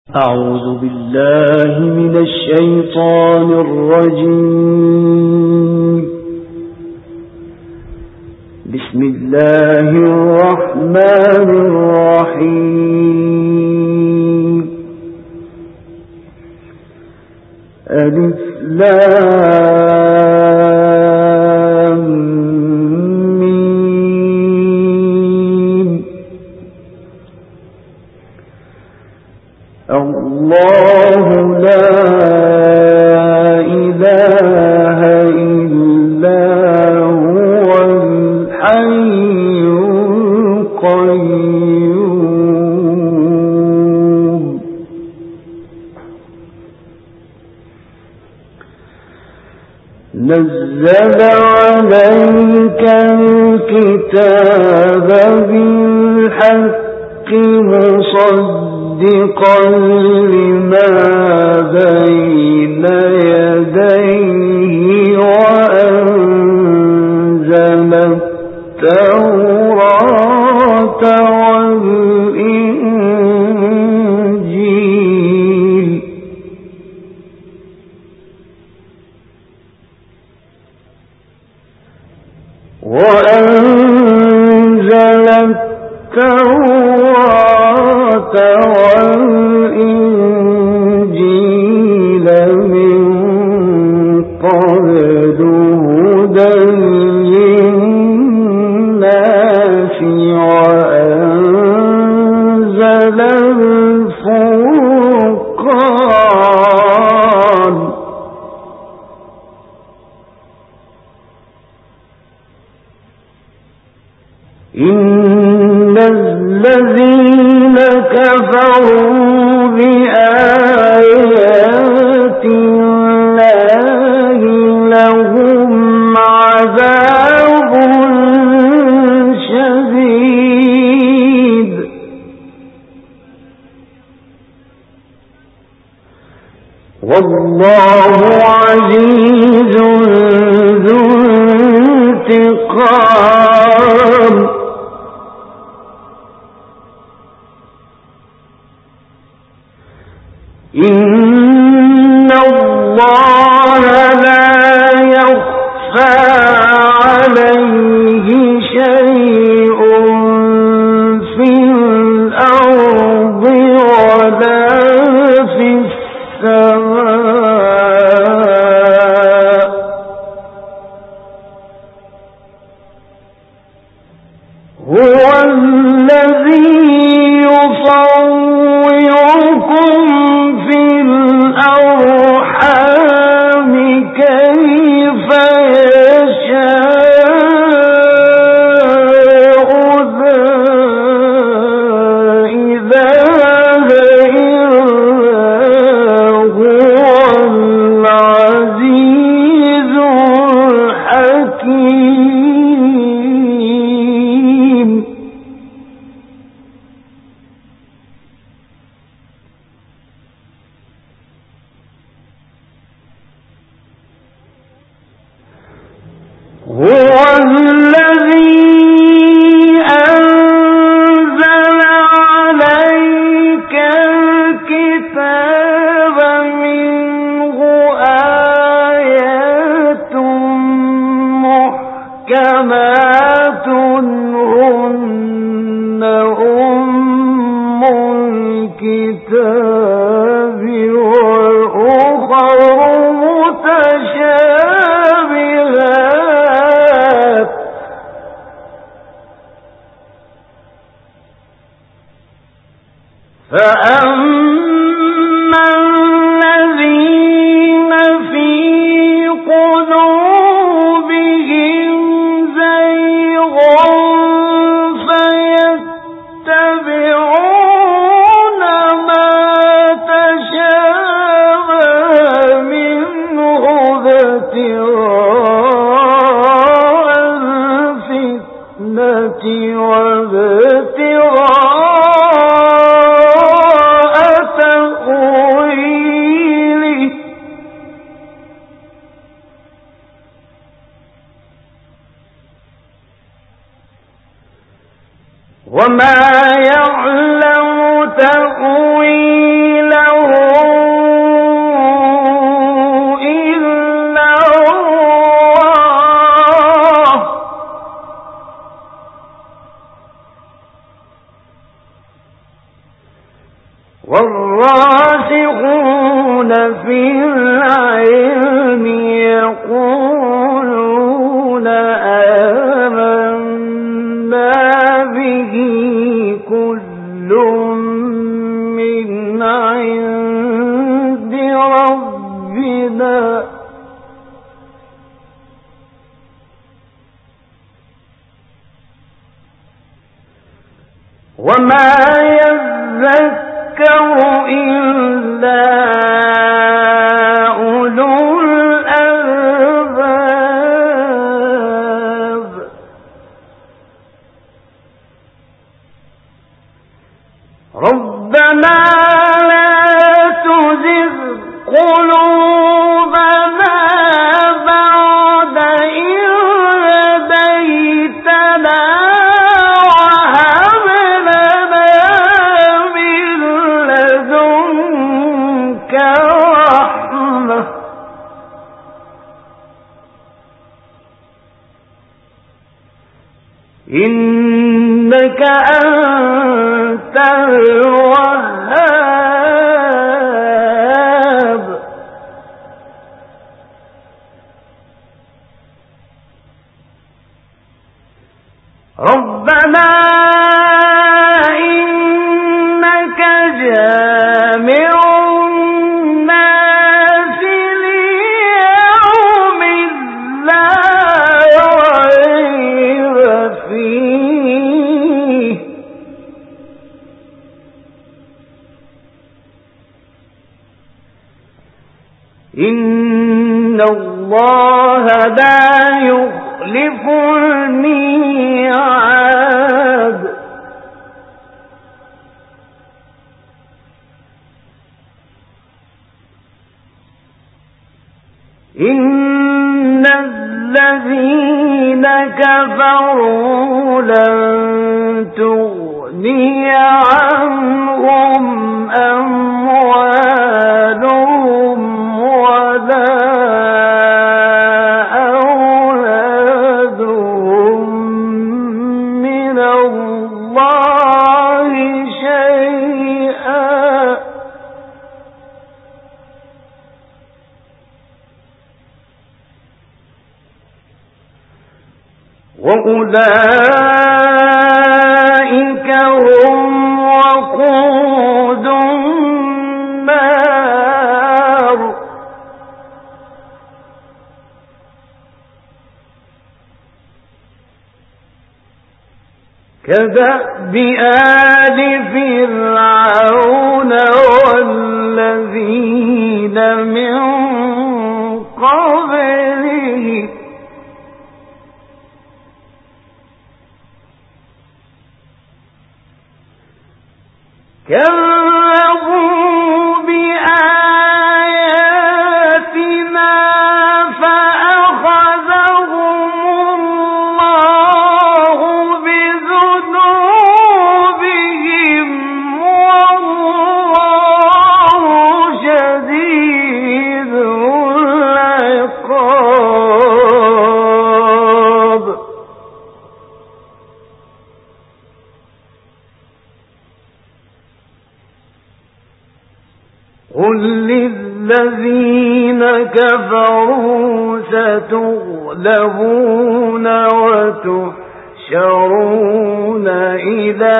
أعوذ بالله من الشيطان الرجيم. بسم الله الرحمن الرحيم. ألف لام ميم. الله لا إله إلا هو الحي القيوم. نزل عليك الكتاب بالحق مصدقا لما بين يديه وأنزل التوراة والإنجيل. والإنجيل من قبل هدى للناس وأنزل الفرقان. إن الذين كفروا بآيات الله لهم عذاب شديد والله عزيز ذو انتقام. إن الله لا يخفى عليه شيء في الأرض ولا في السماء. هو الذي يصوركم في الأرحام كيف يشاء لا إله إلا هو العزيز الحكيم. هو الذي أنزل عليك الكتاب منه آيات محكمات هن أم الكتاب وأخر متشابهات. فأما الذين في قلوبهم زيغ فيتبعون ما تشابه منه ابتغاء الفتنة وابتغاء تأويله. وما يعلم تأويله والراسخون في العلم يقولون آمنا به كل من عند ربنا وما يذكر إلا أولو الألباب ربنا لا تزغ قلوبنا بعد إذ هديتنا وهب لنا من لدنك رحمة إنك أنت الوهاب ربنا إنك جامع الناس ليوم لا ريب فيه إن الله لا يخلف الميعاد إن الذين كفروا لن تغني عنهم أموالهم ولا أولادهم من الله شيئا وأولئك هم وقود النار كدأب آل فرعون والذين من قبلهم كذبوا بآياتنا فأخذهم الله بذنوبهم والله شديد العقاب قل للذين كفروا ستغلبون وتحشرون إلى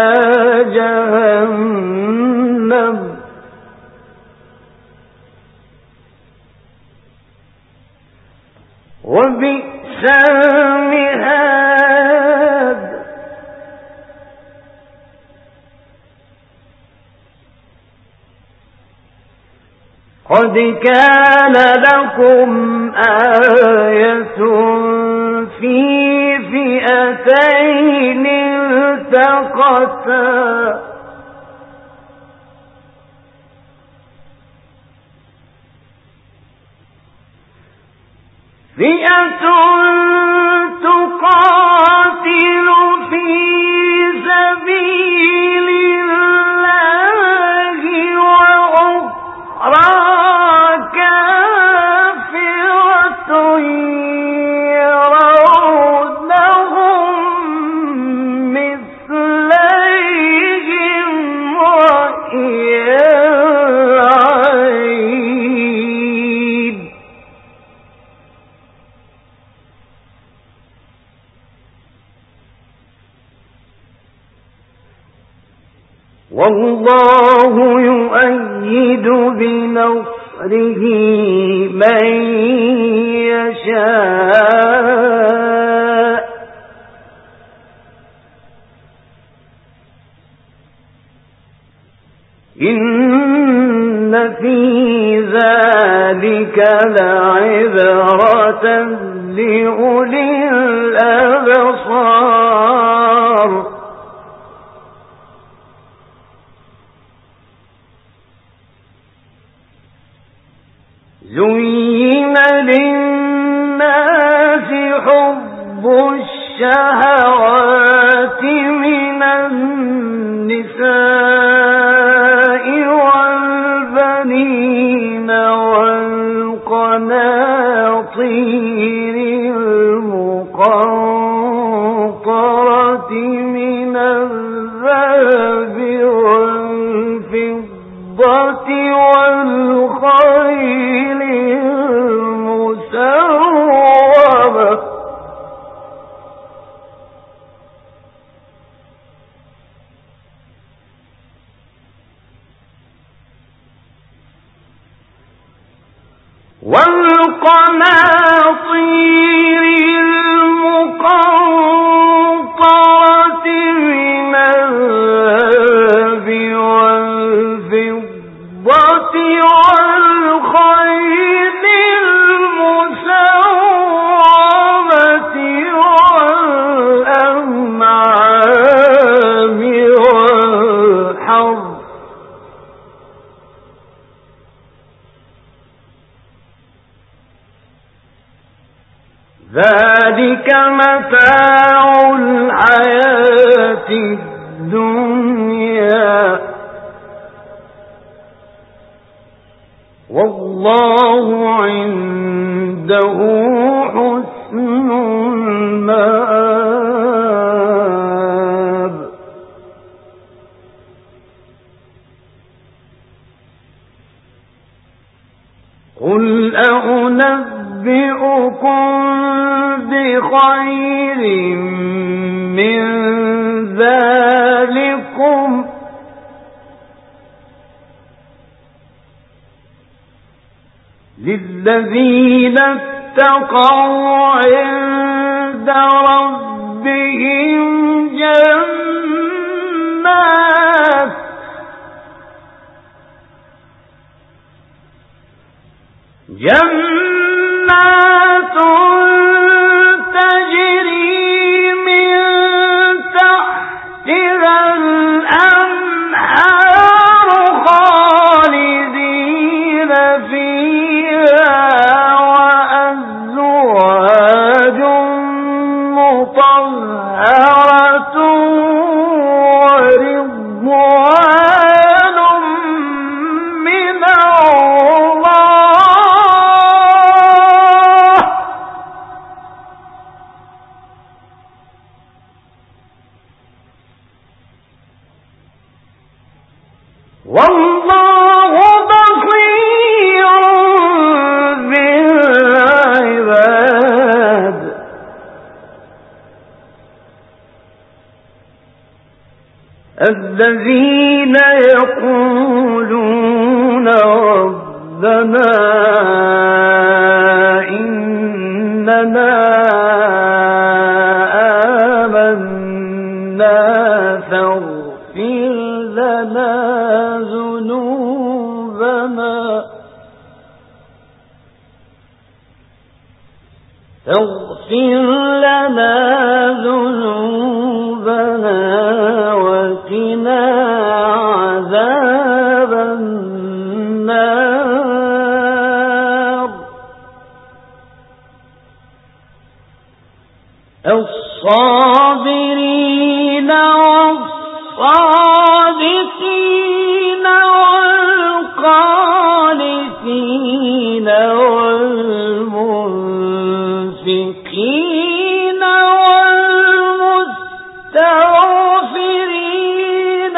جهنم وبئس المهاد قد كان لكم آية في فئتين التقتا فئة تقاتل في سبيل الله وأخرى مثليهم رأي والله يؤيد بنصره من يشاء إن في ذلك لعبرة لأولي الأبصار زين للناس حب الشهوات من النساء والبنين والقناطير المقنطرة من الذهب والفضة والخيل المسومة والقناطير المقنطرة من الذهب والفضة والخيل المسومة والأنعام والحرث ذلك متاع الحياة الدنيا والله عنده حسن المآب قل أنبئكم بخير من ذلكم للذين اتقوا عند ربهم جنات تجري من تحتها الأنهار خالدين فيها وأزواج مطهرة ورضوان من الله والله بصير بالعباد الذين يقولون ربنا إننا آمنا فاغفر لنا ذنوبنا وقنا عذاب النار الصابرين والصادقين والقانتين والمنفقين والمستغفرين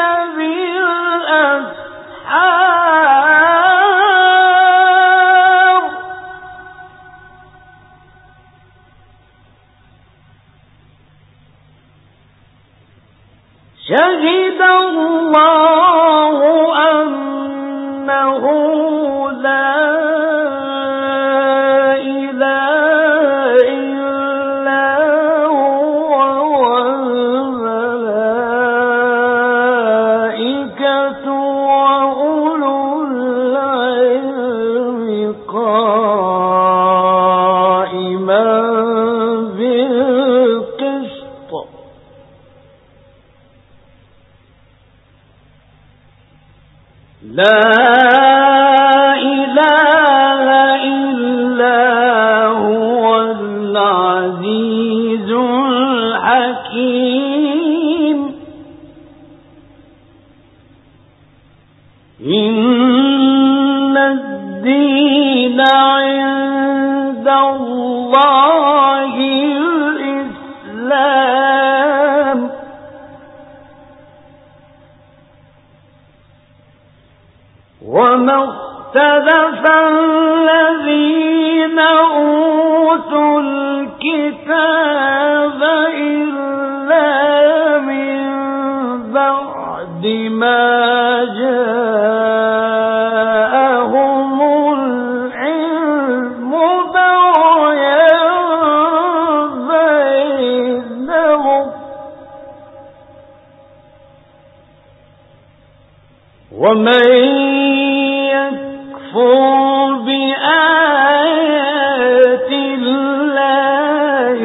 بالأسحار إن الدين عند الله الإسلام وما اختلف الذين أوتوا الكتاب إلا من بعد ما جاءهم العلم بغيا بينهم ومن يكفر بآيات الله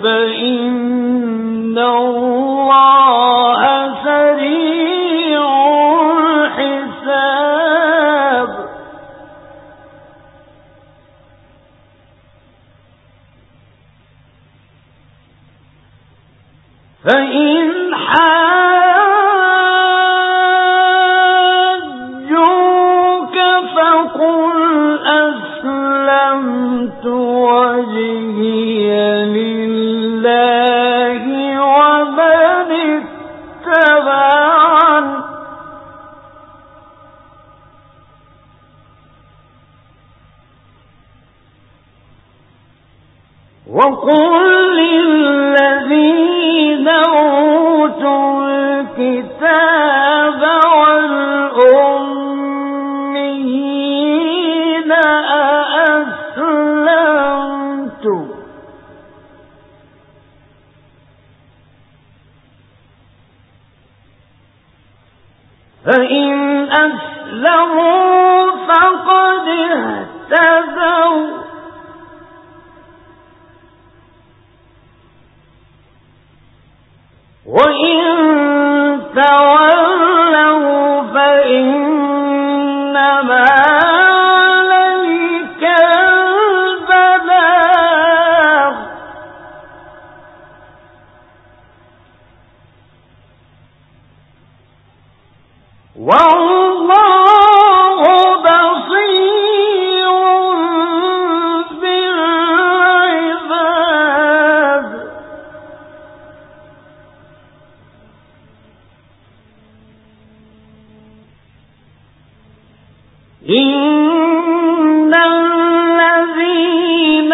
فإن الله سريع الحساب فإن حاجوك فقل أسلمت وجهي لله ومن اتبعني وقل للذين أوتوا الكتاب والأميين أأسلمتم فإن أسلموا فقد اهتدوا وإن تولوا فإنما عليك البلاغ والله بصير بالعباد إن الذين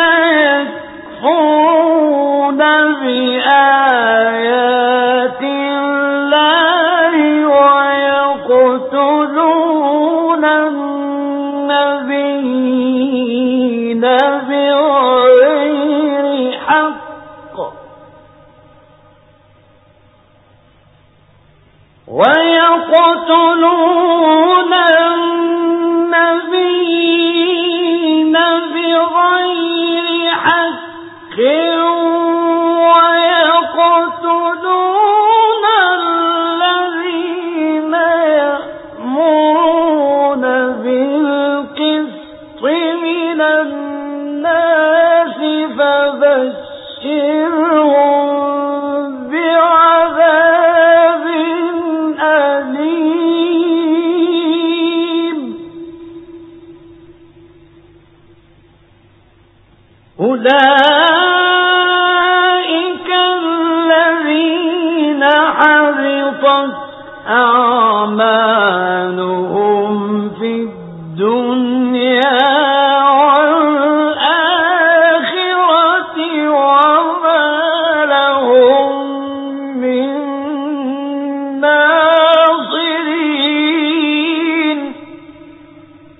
يكفرون بآيات الله ويقتلون النبيين بغير حق ويقتلون النبيين بغير حق ويقتلون الذين يأمرون بالقسط من الناس فبشرهم بعذاب أليم أولئك الذين حبطت أعمالهم في الدنيا والآخرة وما لهم من ناصرين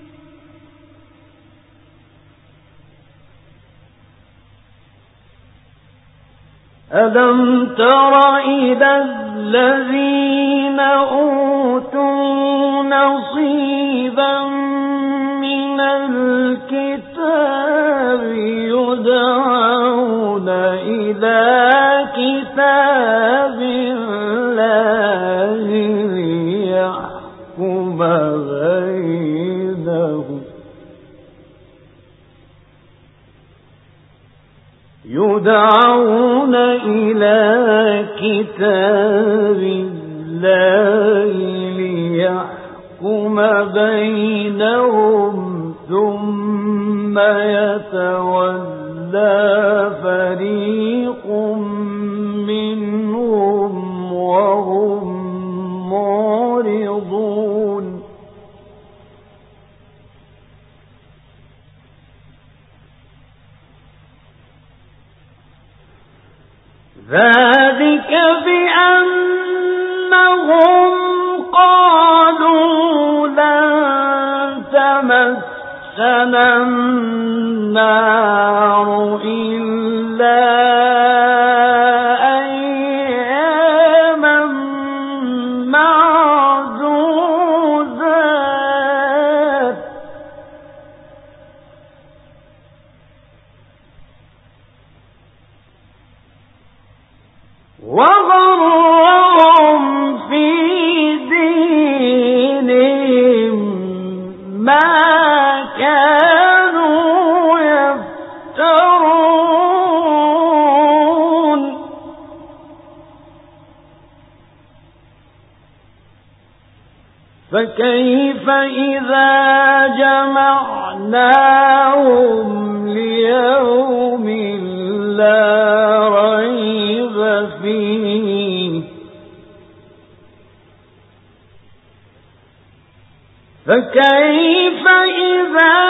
ألم تر إلى الذين أوتوا نصيبا من الكتاب يدعون إلى كتاب الله ليحكم بينهم يدعون إلى كتاب الله ليحكم بينهم ثم يتولى فريق منهم وهم معرضون ذلك بأنهم قالوا لن تمسنا النار إلا أياما معدودات وغرهم في دينهم ما كانوا يفترون فكيف إذا جمعناهم ليوم لا ريب فيه فكيف إذا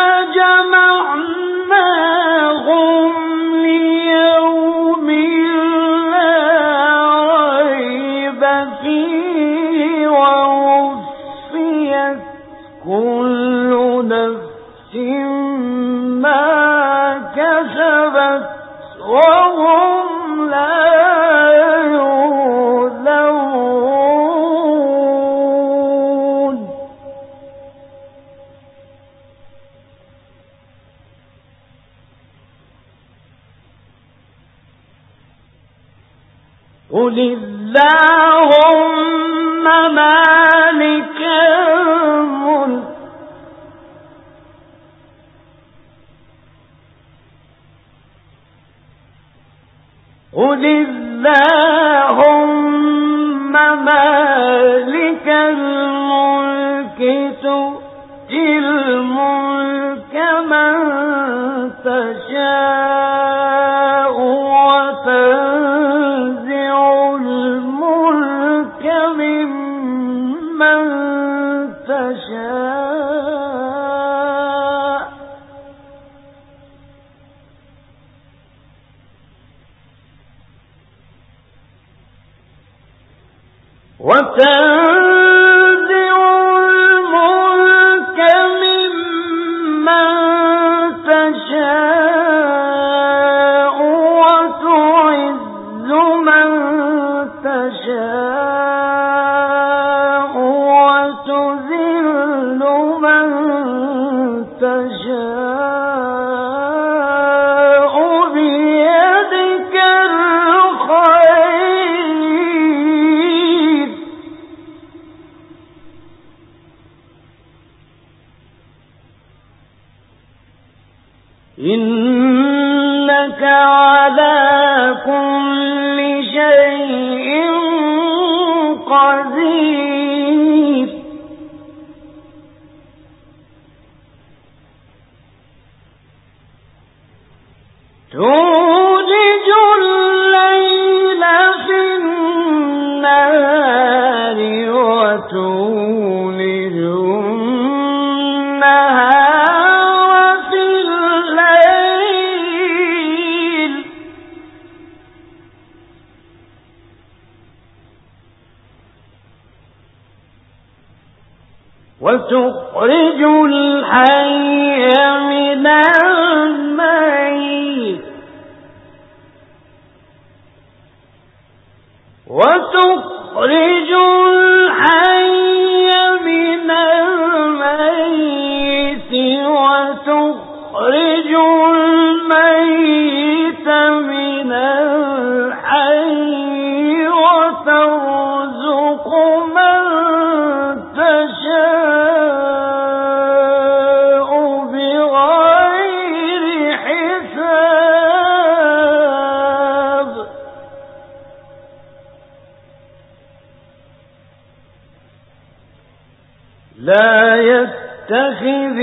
جمعناهم ليوم لا ريب فيه ووفيت كل نفس ما كسبت وهم لا يظلمون قل اللهم مالك الملك قل اللهم مالك الملك تؤتي الملك من تشاء وتنزع الملك ممن تشاء وتنزع الملك ممن تشاء وتعز من تشاء وتذل من تشاء بيدك الخير إنك على كل شيء قدير تولج الليل في النهار وتولج النهار في الليل وتخرج الحي من الميت وتخرج الحي من الميت وتخرج الميت من الحي وترزق من تشاء بغير حساب. لا يتخذ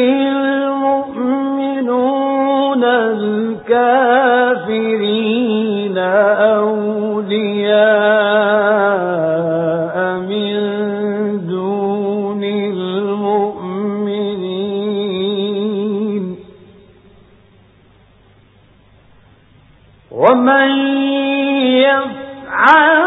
المؤمنون الكافرين أولياء من دون المؤمنين ومن يفعل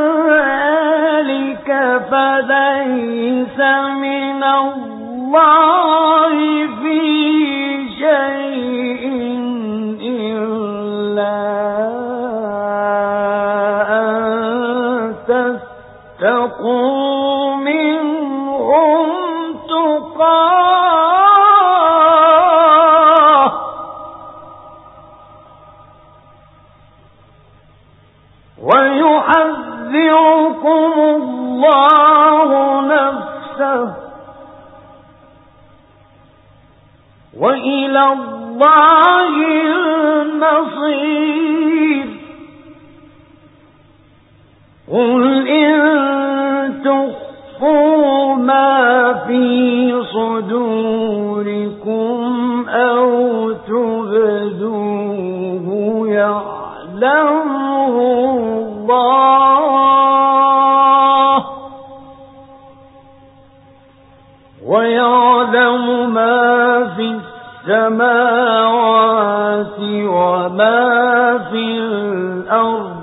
ذلك فليس من الله في شيء إلا أن تتقوا منهم تقاه ويحذركم الله نفسه وإلى الله المصير. قل إن تخفوا ما في صدوركم أو تبدوه يعلمه الله ويعلم ما في السماوات وما في الأرض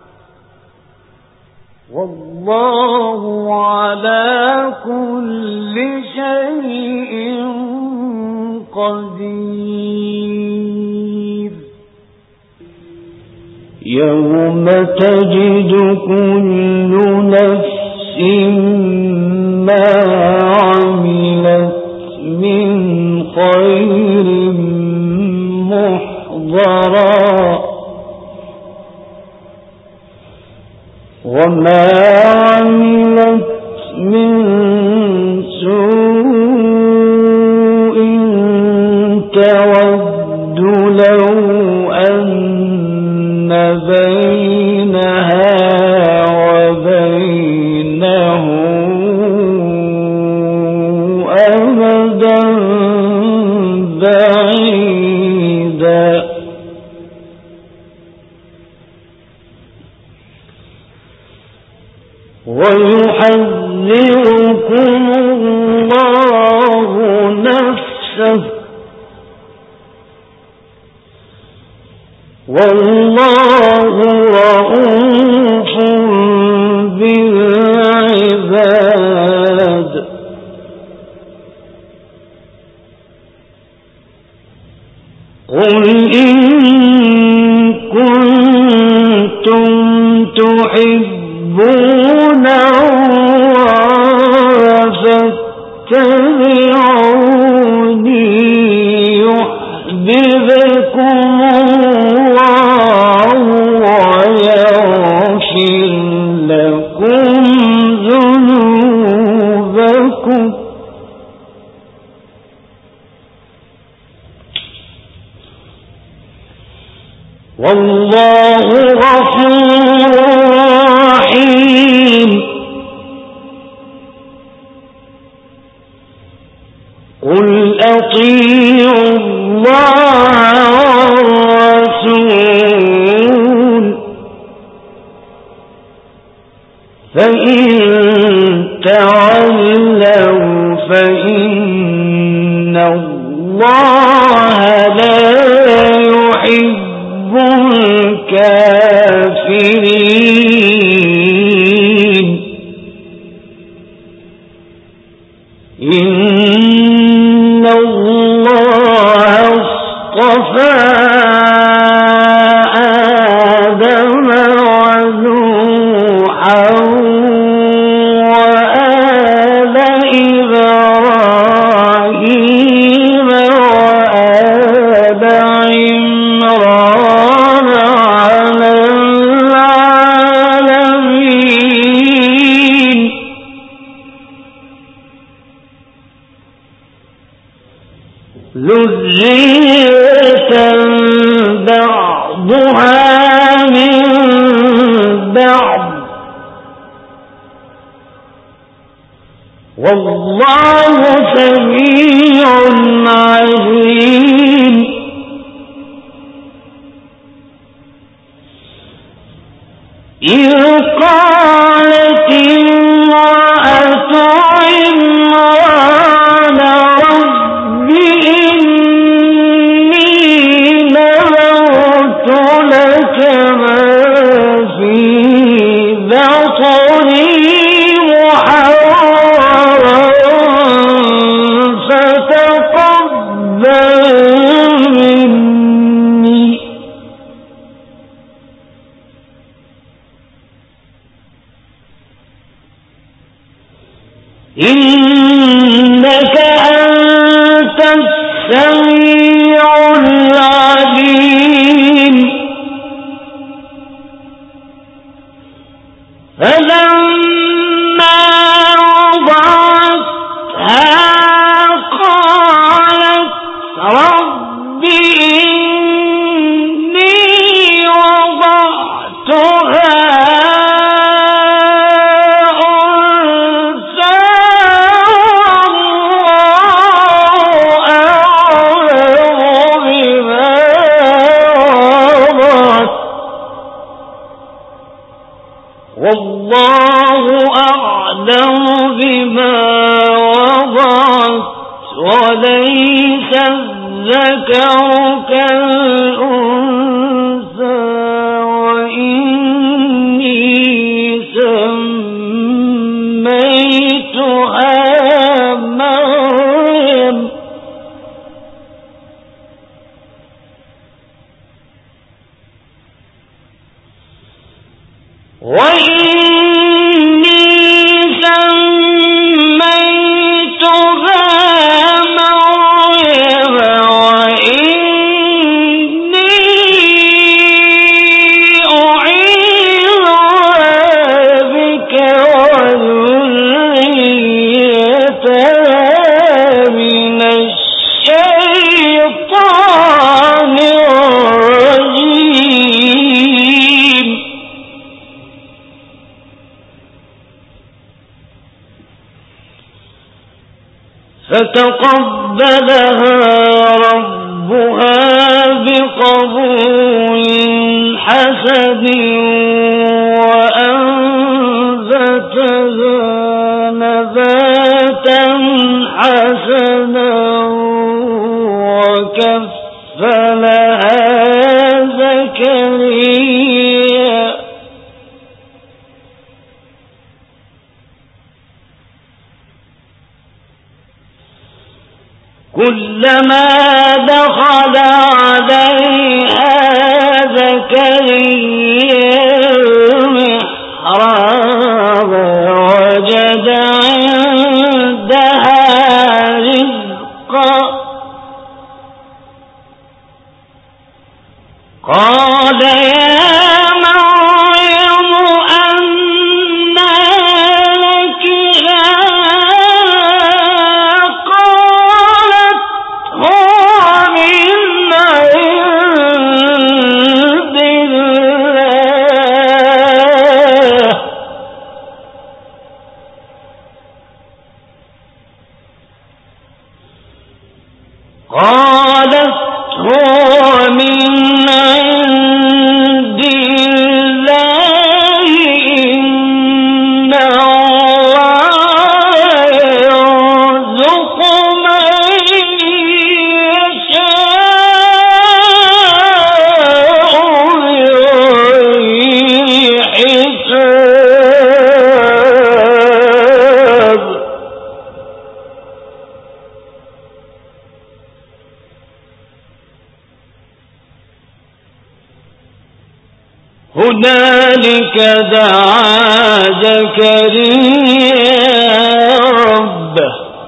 والله على كل شيء قدير. يوم تجد كل نفس ما عملت من خير محضرا وما عملت من سوء تود لو أن بينها وبينه أمدا بعيدا ويحذركم الله نفسه والله رؤوف بالعباد. قل إن كنتم تحبون الله فاتبعوني يحببكم الله ويغفر لكم ذنوبكم والله غفور رحيم. قل أطيعوا الله والرسول فإن تولوا فإن الله لا يحب الكافرين. إن الله اصطفى آدم ونوحا ذرية بعضها من بعض والله سميع عليم إذ قالت امرأة عمران رب إني نذرت لك ما في بطني محررا فتقبل مني إنك أنت السميع العليم فلما وضعتها قالت رب إني وضعتها والله أعلم بما وضعت وليس الذكر كالأنثى وإني سميتها مريم فتقبلها ربها بقبول حسن وأنبتها نباتا حسنا وكفلها زكريا كلما دخل عليها زكريا المحراب وجد عندها رزقا قال يا مريم أنى لك قالت هو من عند الله قالت هو من عند الله إن الله يرزق من يشاء بغير حساب هنالك دعا زكريا ربه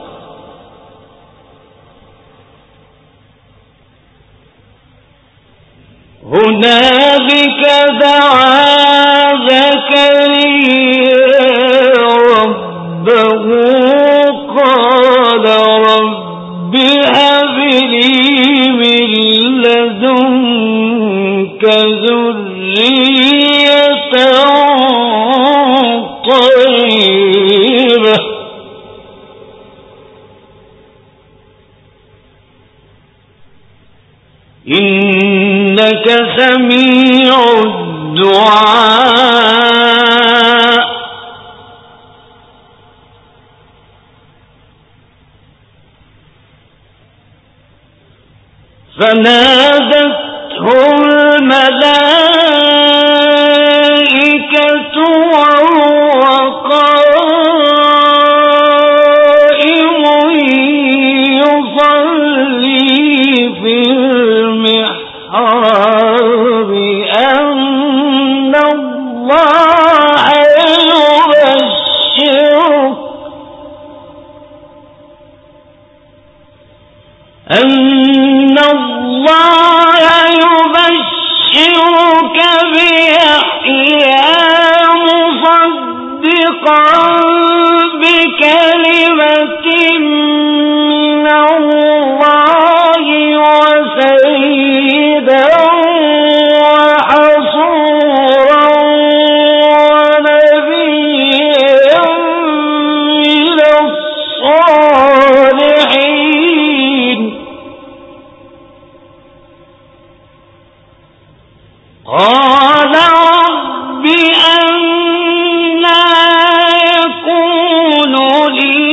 هنالك دعا زكريا ربه قال رب هب لي ذرية طيبة إنك سميع الدعاء فنادته الملائكة وهو قائم يصلي في المحراب أن الله يبشرك بيحيى مصدقا بكلمة من الله وسيدا وحصورا ونبيا من الصالحين قال رب أنى يكون لي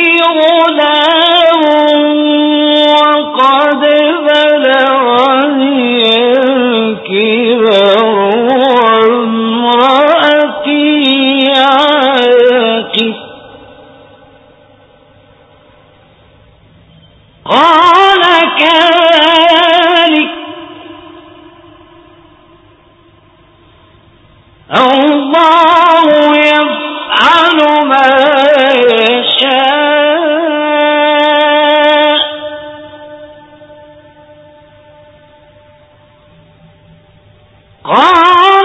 غلام وقد بلغني الكبر وامرأتي عاقر قال كذلك الله يفعل ما يشاء قال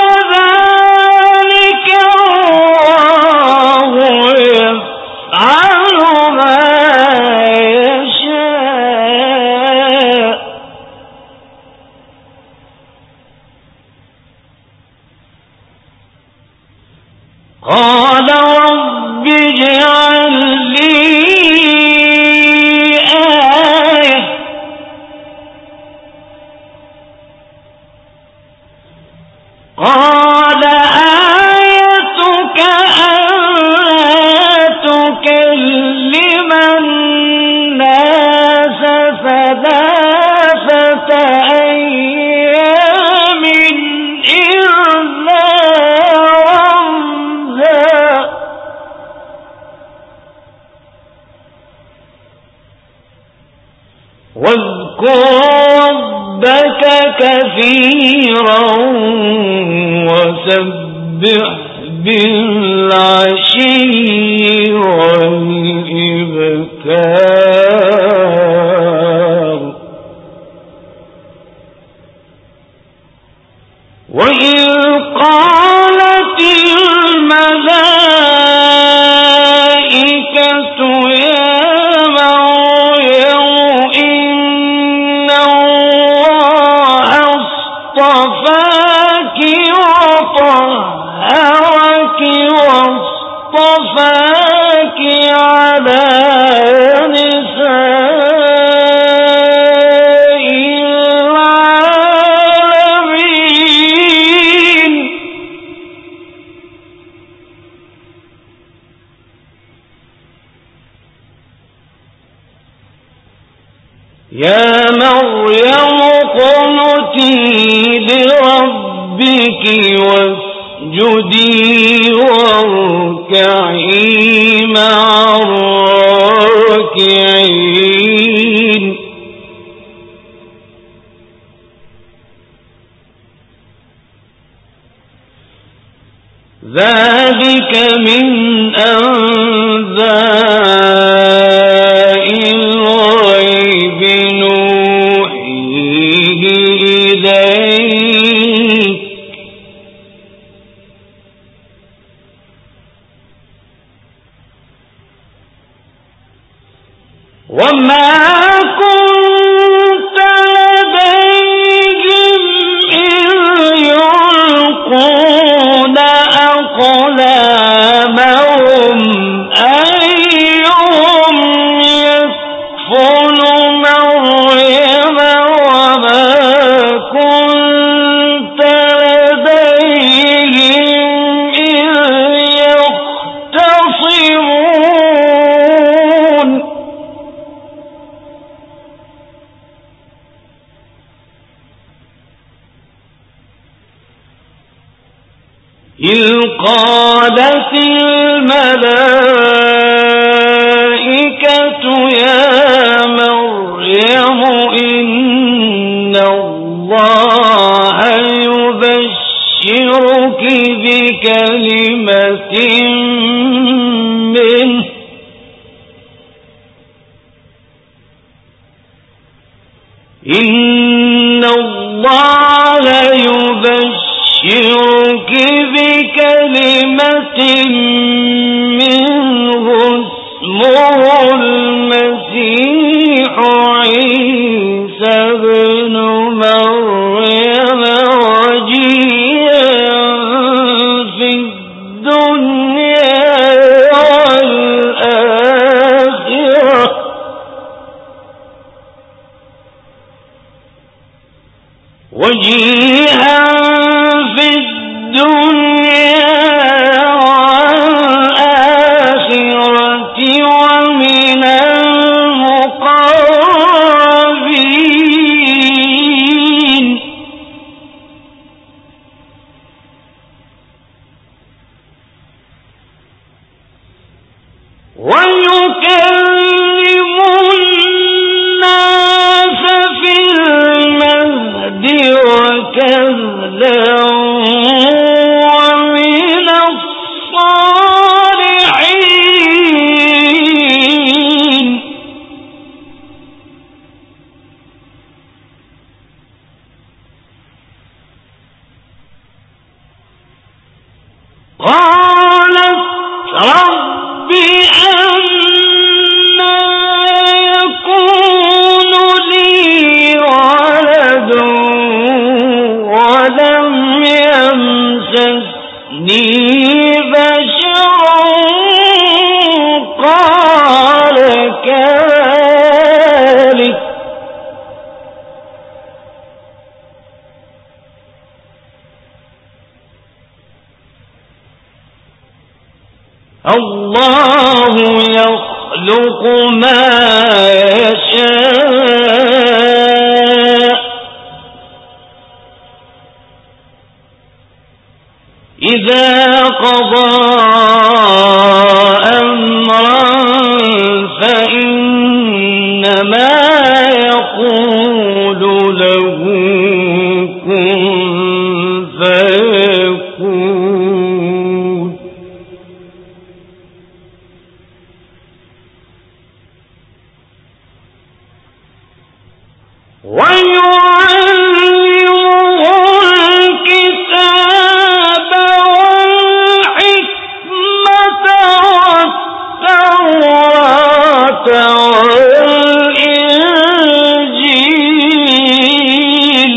كذلك الله يفعل ما يشاء قال رب اجعل لي آية قال آيتك ألا تكلم الناس ثلاثة أيام إلا واذكر ربك كثيرا وسبح بالعشي والإبكار وإذ قالت الملائكة يا مريم إن الله اصطفاك وطهرك واصطفاك على نساء العالمين يا مريم اقنتي لربك واسجدي واركعي مع الراكعين ذلك من أنباء الغيب نوحيه إليك وما كنت لديهم إذ إذ قالت الملائكة يا مريم إن الله يبشرك بكلمة منه إن الله يبشرك بكلمة منه اسمه المسيح عيسى ابن مريم وجيها في الدنيا والآخرة ومن المقربين ويكلم الناس في المهد وكهلا ومن الصالحين قالت رب أنى يكون لي ولد ولم يمسسني بشر قال كذلك الله يخلق ما يشاء إذا قضى أمرا فإنما يقول له كن فيكون ويعلمه الكتاب والحكمة والتوراة والإنجيل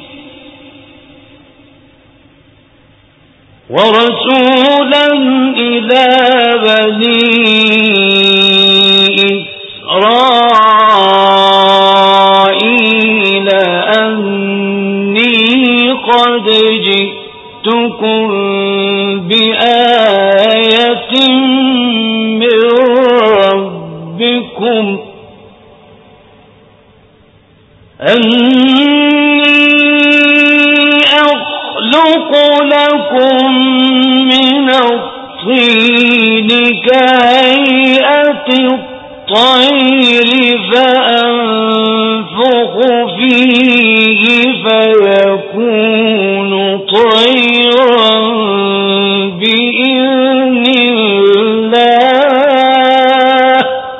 ورسولا إلى بني إسرائيل أني قد جئتكم بآية من ربكم أني أخلق لكم من الطين كهيئة الطير فأنفخ فيه فيكون طيرا بإذن الله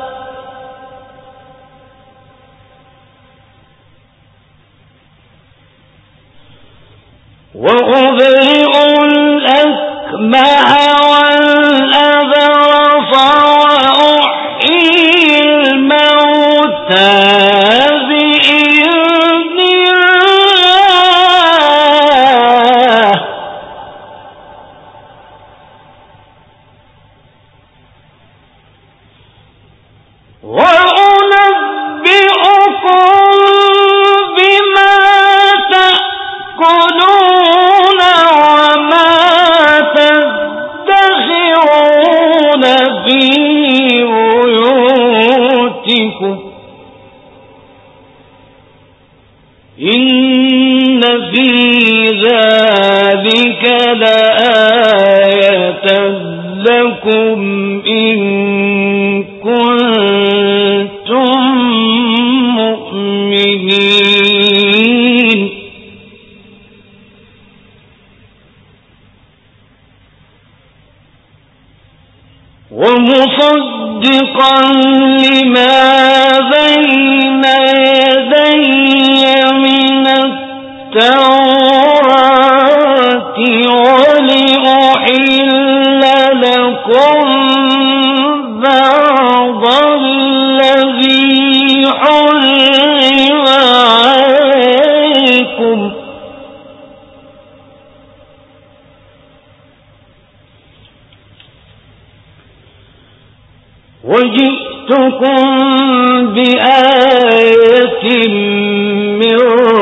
وأبرئ الأكمه والأبرص وأحيي الموتى بإذن الله وأنبئكم بما تأكلون وما تدخرون في بيوتكم إن في ذلك لآية لكم إن كنتم مؤمنين ومصدقا لما بين يدي من التوراة ولأحل لكم بعض الذي حرم عليكم وجئتكم بآية من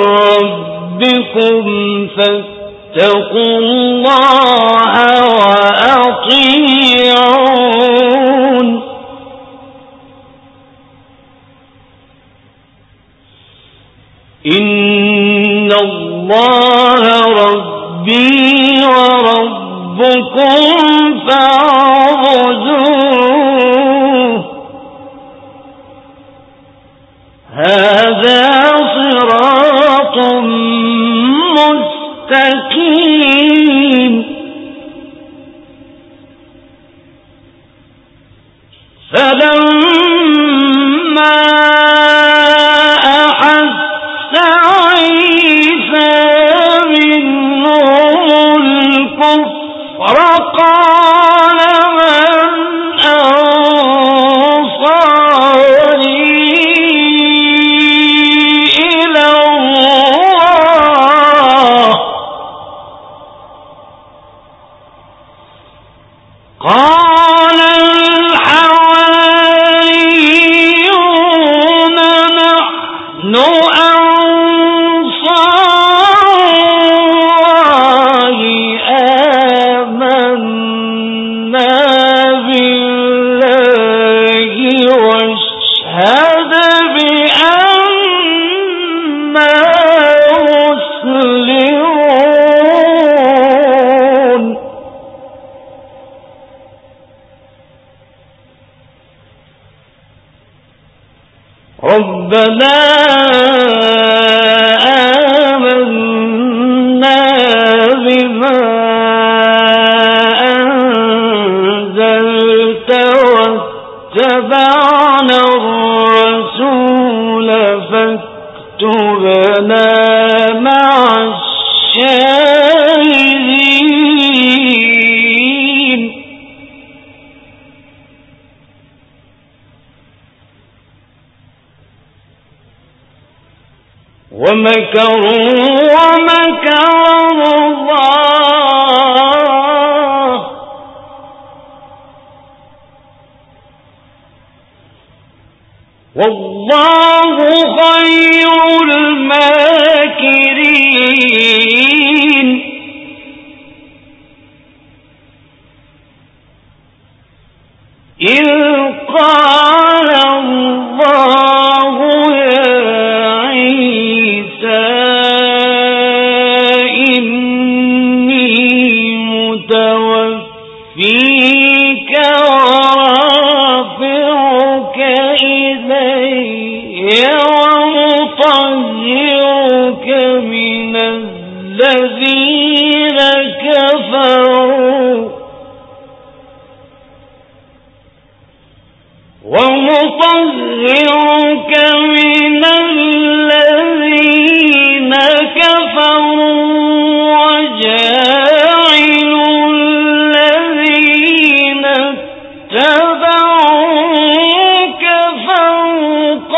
ربكم فاتقوا الله وأطيعون إن الله ربي وربكم فاعبدوه هذا صراط مستقيم فلما أحس عيسى منهم الكفر قال من أنصاري إلى الله قال الحواريون نحن أنصار آمنا بالله واشهد بأننا مسلمون ربنا آمنا بما أنزلت واتبعنا الرسول فاكتبنا مع الشاهدين ومكروا ومكر الله والله خير الماكرين إذ قال الله يا عيسى إني متوفيك ورافعك إلي ومطهرك من الذين كفروا وجاعل الذين اتبعوك فوق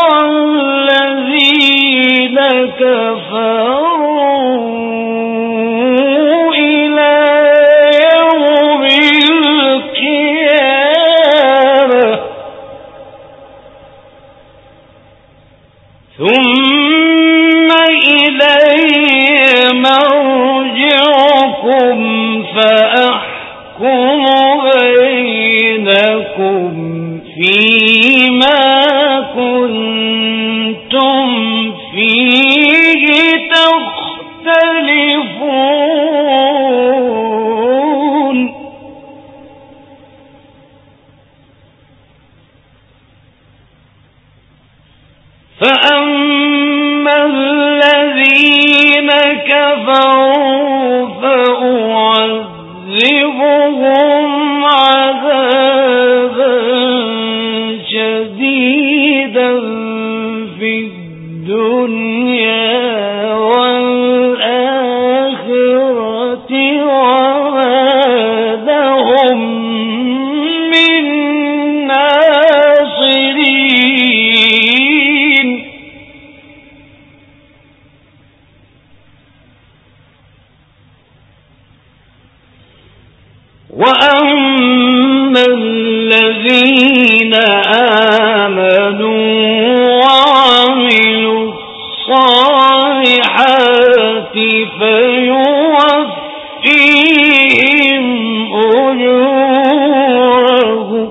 الذين كفروا إلى يوم القيامة ثم إلي مرجعكم فأحكم بينكم فيما كنتم فيه تختلفون كفروا فأعذبهم عذابا شديدا في الدنيا والآخرة وما لهم من ناصرين. وأما الذين آمنوا وعملوا الصالحات فيوفيهم أجورهم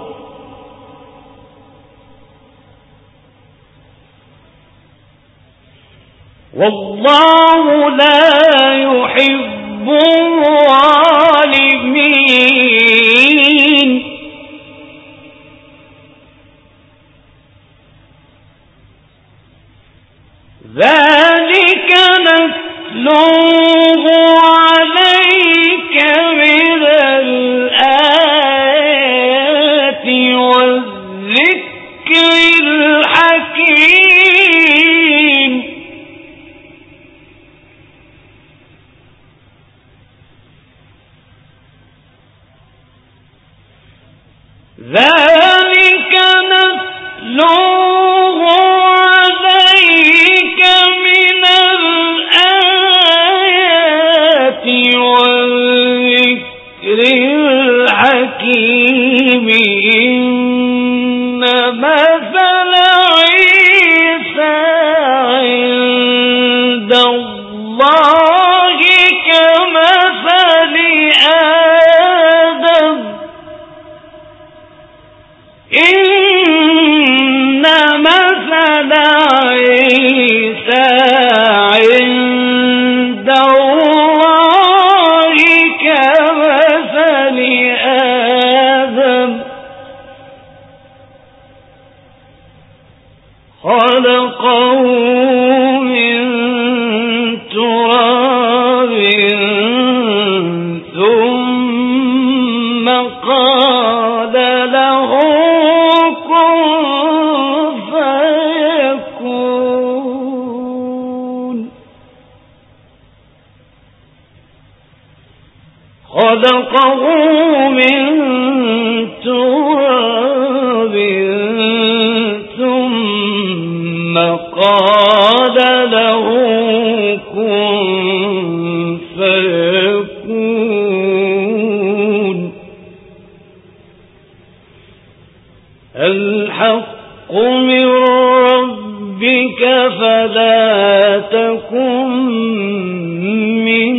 والله لا يحب الظالمين. ذلك نتلوه عليك من الآيات والذكر الحكيم. ذلك نتلوه عليك من الآيات والذكر الحكيم. إن مثل عيسى عند الله كمثل آدم. إن مثل عيسى عند الله كمثل آدم خلقه من تراب ثم قال له خلقه من تراب ثم قال له كن فيكون. الحق من ربك فلا تكن من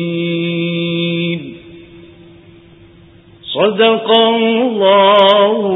الممترين. صدق الله